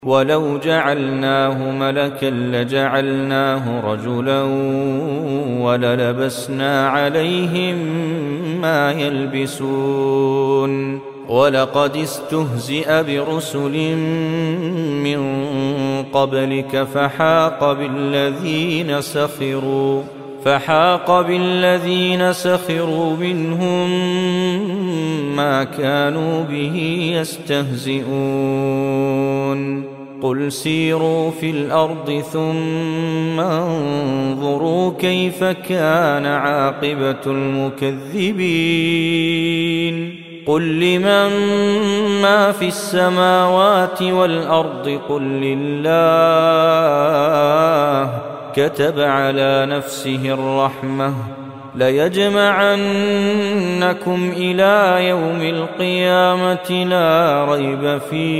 ولو جعلناه ملكا لجعلناه رجلا وللبسنا عليهم ما يلبسون ولقد استهزئ برسل من قبلك فحاق بالذين سخروا منهم ما كانوا به يستهزئون قل سيروا في الأرض ثم انظروا كيف كان عاقبة المكذبين قل لمن ما في السماوات والأرض قل لله كتب على نفسه الرحمة ليجمعنكم إلى يوم القيامة لا ريب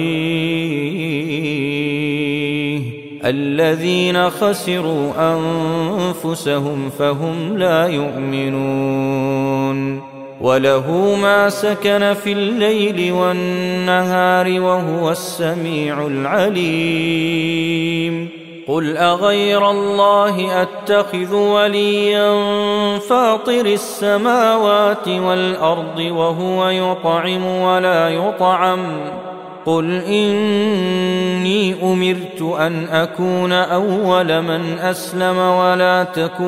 فيه الذين خسروا أنفسهم فهم لا يؤمنون وله ما سكن في الليل والنهار وهو السميع العليم قل أغير الله أتخذ وليا فاطر السماوات والأرض وهو يطعم ولا يطعم قل إني أمرت أن أكون أول من أسلم ولا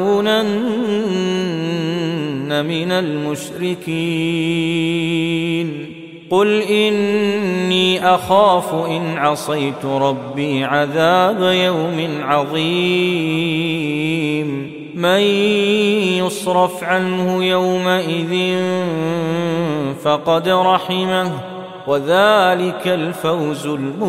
تكونن من المشركين قل إني أخاف إن عصيت ربي عذاب يوم عظيم من يصرف عنه يومئذ فقد رحمه وذلك الفوز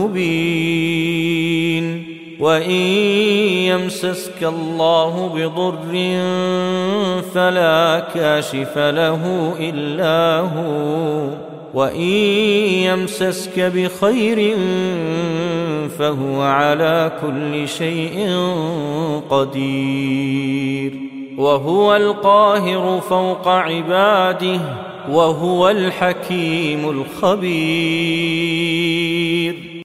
المبين وإن يمسسك الله بضر فلا كاشف له إلا هو وإن يمسسك بخير فهو على كل شيء قدير وهو القاهر فوق عباده وهو الحكيم الخبير.